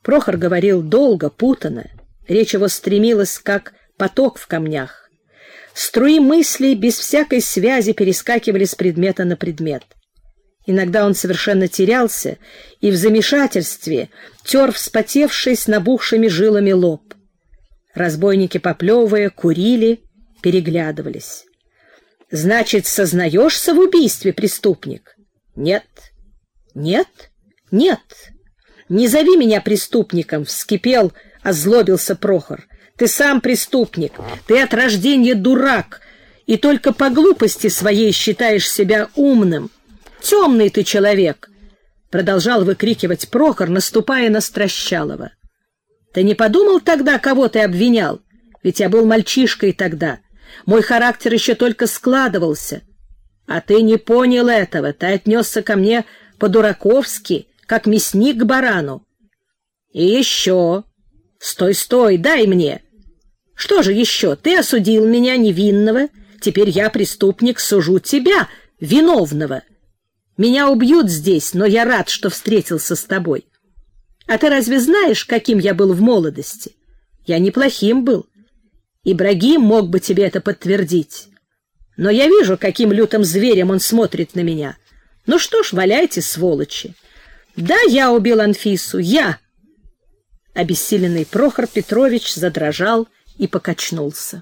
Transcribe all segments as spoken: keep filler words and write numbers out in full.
Прохор говорил долго, путанно. Речь его стремилась, как поток в камнях. Струи мыслей без всякой связи перескакивали с предмета на предмет. Иногда он совершенно терялся и в замешательстве тер вспотевший с набухшими жилами лоб. Разбойники, поплевывая, курили, переглядывались. — Значит, сознаешься в убийстве, преступник? — Нет. — Нет? — Нет. — Не зови меня преступником, — вскипел, озлобился Прохор. — Ты сам преступник, ты от рождения дурак, и только по глупости своей считаешь себя умным. Темный ты человек, — продолжал выкрикивать Прохор, наступая на Стращалова. — Ты не подумал тогда, кого ты обвинял? Ведь я был мальчишкой тогда. Мой характер еще только складывался. А ты не понял этого, ты отнесся ко мне по-дураковски, как мясник к барану. И еще... Стой, стой, дай мне. Что же еще? Ты осудил меня невинного, теперь я, преступник, сужу тебя, виновного. Меня убьют здесь, но я рад, что встретился с тобой. А ты разве знаешь, каким я был в молодости? Я неплохим был. Ибрагим мог бы тебе это подтвердить. Но я вижу, каким лютым зверем он смотрит на меня. Ну что ж, валяйте, сволочи. Да, я убил Анфису, я. Обессиленный Прохор Петрович задрожал и покачнулся.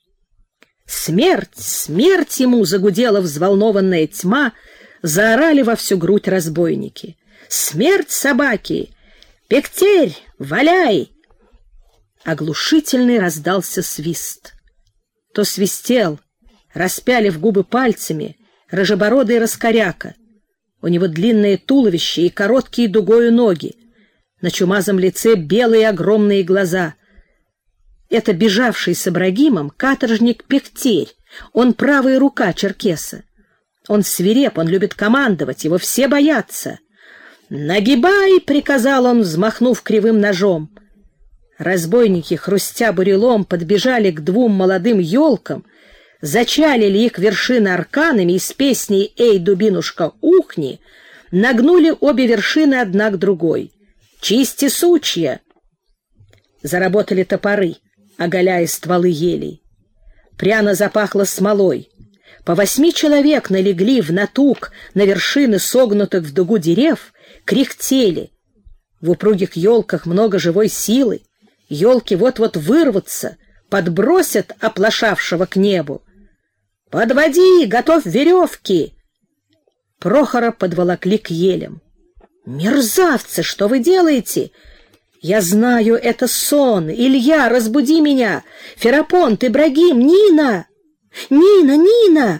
Смерть, смерть ему, загудела взволнованная тьма, заорали во всю грудь разбойники. Смерть собаки! Пектерь, валяй! Оглушительный раздался свист. То свистел, распялив губы пальцами, рыжебородый раскоряка. У него длинное туловище и короткие дугою ноги. На чумазом лице белые огромные глаза. Это бежавший с Ибрагимом каторжник Пектерь. Он правая рука черкеса. Он свиреп, он любит командовать, его все боятся. «Нагибай!» — приказал он, взмахнув кривым ножом. Разбойники, хрустя бурелом, подбежали к двум молодым елкам, зачалили их вершины арканами и с песней «Эй, дубинушка, ухни!» нагнули обе вершины одна к другой. «Чисти сучья!» Заработали топоры, оголяя стволы елей. Пряно запахло смолой. По восьми человек налегли в натуг на вершины согнутых в дугу дерев, кряхтели. В упругих елках много живой силы. Елки вот-вот вырвутся, подбросят оплошавшего к небу. «Подводи! Готовь веревки!» Прохора подволокли к елям. «Мерзавцы, что вы делаете?» «Я знаю, это сон. Илья, разбуди меня! Ферапонт, Ибрагим, Нина! Нина, Нина!»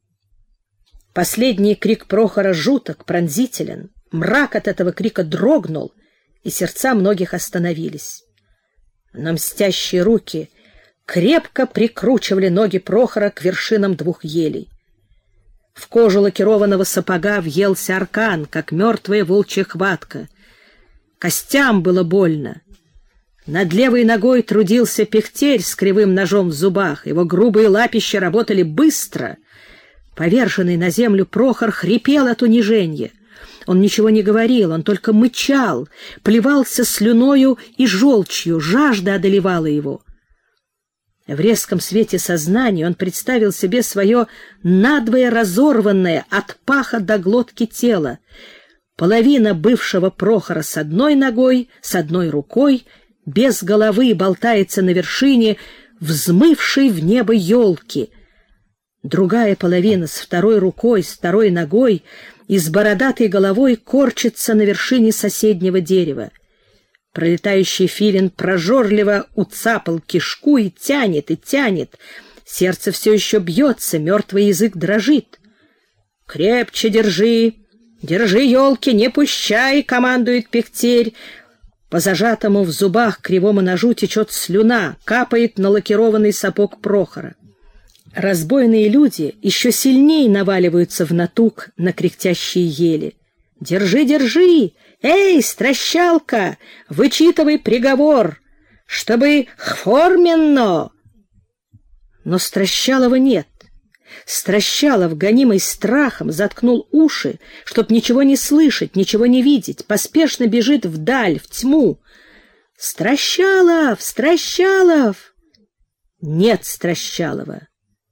Последний крик Прохора жуток, пронзителен. Мрак от этого крика дрогнул, и сердца многих остановились. Но мстящие руки крепко прикручивали ноги Прохора к вершинам двух елей. В кожу лакированного сапога въелся аркан, как мертвая волчья хватка. Костям было больно. Над левой ногой трудился Пектерь с кривым ножом в зубах. Его грубые лапища работали быстро. Поверженный на землю Прохор хрипел от унижения. Он ничего не говорил, он только мычал, плевался слюною и желчью, жажда одолевала его. В резком свете сознания он представил себе свое надвое разорванное от паха до глотки тело. Половина бывшего Прохора с одной ногой, с одной рукой, без головы болтается на вершине взмывшей в небо елки. Другая половина с второй рукой, с второй ногой и с бородатой головой корчится на вершине соседнего дерева. Пролетающий филин прожорливо уцапал кишку и тянет, и тянет. Сердце все еще бьется, мертвый язык дрожит. «Крепче держи! Держи, елки, не пущай!» — командует Пектерь. По зажатому в зубах кривому ножу течет слюна, капает на лакированный сапог Прохора. Разбойные люди еще сильнее наваливаются в натуг на кряхтящие ели. «Держи, держи! Эй, стращалка, вычитывай приговор, чтобы форменно!» Но Стращалова нет. Стращалов, гонимый страхом, заткнул уши, чтоб ничего не слышать, ничего не видеть, поспешно бежит вдаль, в тьму. «Стращалов! Стращалов!» Нет Стращалова.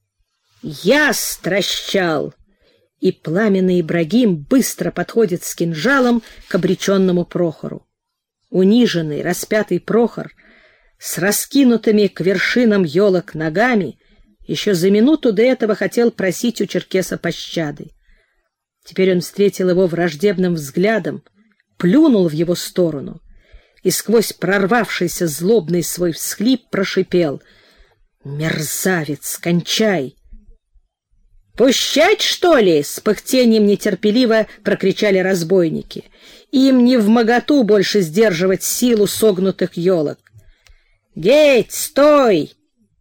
«Я стращал!» И пламенный Ибрагим быстро подходит с кинжалом к обреченному Прохору. Униженный, распятый Прохор с раскинутыми к вершинам елок ногами еще за минуту до этого хотел просить у черкеса пощады. Теперь он встретил его враждебным взглядом, плюнул в его сторону и сквозь прорвавшийся злобный свой всхлип прошипел: «Мерзавец, кончай!» «Пущать, что ли?» — с пыхтением нетерпеливо прокричали разбойники. «Им не вмоготу больше сдерживать силу согнутых елок». «Геть, стой!»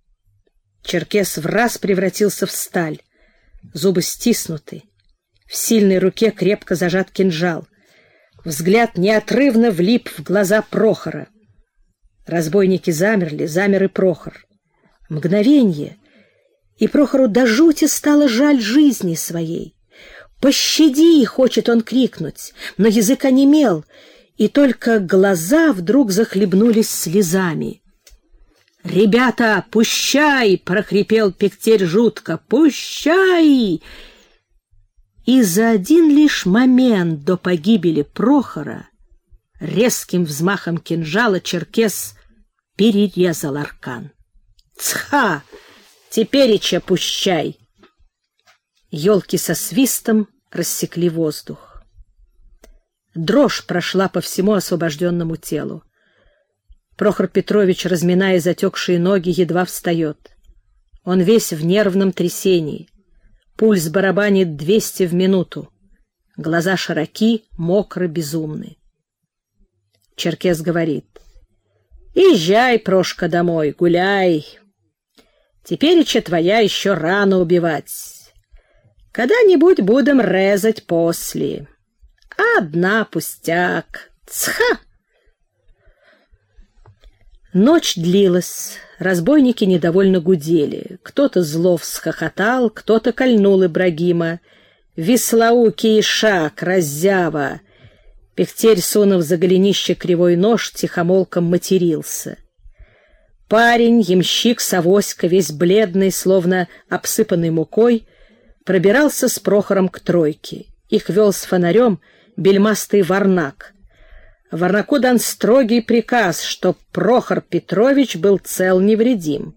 Черкес враз превратился в сталь. Зубы стиснуты. В сильной руке крепко зажат кинжал. Взгляд неотрывно влип в глаза Прохора. Разбойники замерли, замер и Прохор. Мгновенье, и Прохору до жути стало жаль жизни своей. «Пощади!» — хочет он крикнуть, но язык онемел, и только глаза вдруг захлебнулись слезами. «Ребята, пущай!» — прохрипел Пектарь жутко. «Пущай!» И за один лишь момент до погибели Прохора резким взмахом кинжала черкес перерезал аркан. «Цха! Теперича пущай!» Елки со свистом рассекли воздух. Дрожь прошла по всему освобожденному телу. Прохор Петрович, разминая затекшие ноги, едва встает. Он весь в нервном трясении. Пульс барабанит двести в минуту. Глаза широки, мокры, безумны. Черкес говорит: «Езжай, Прошка, домой, гуляй. Тепереча твоя еще рано убивать. Когда-нибудь будем резать после. Одна пустяк. Цха!» Ночь длилась, разбойники недовольно гудели. Кто-то зло всхохотал, кто-то кольнул Ибрагима. «Веслоукий шаг, раззява!» Пектарь, сунув за голенище кривой нож, тихомолком матерился. Парень, ямщик Савоська, весь бледный, словно обсыпанный мукой, пробирался с Прохором к тройке. Их вел с фонарем бельмастый Варнак. Варнаку дан строгий приказ, чтоб Прохор Петрович был цел невредим.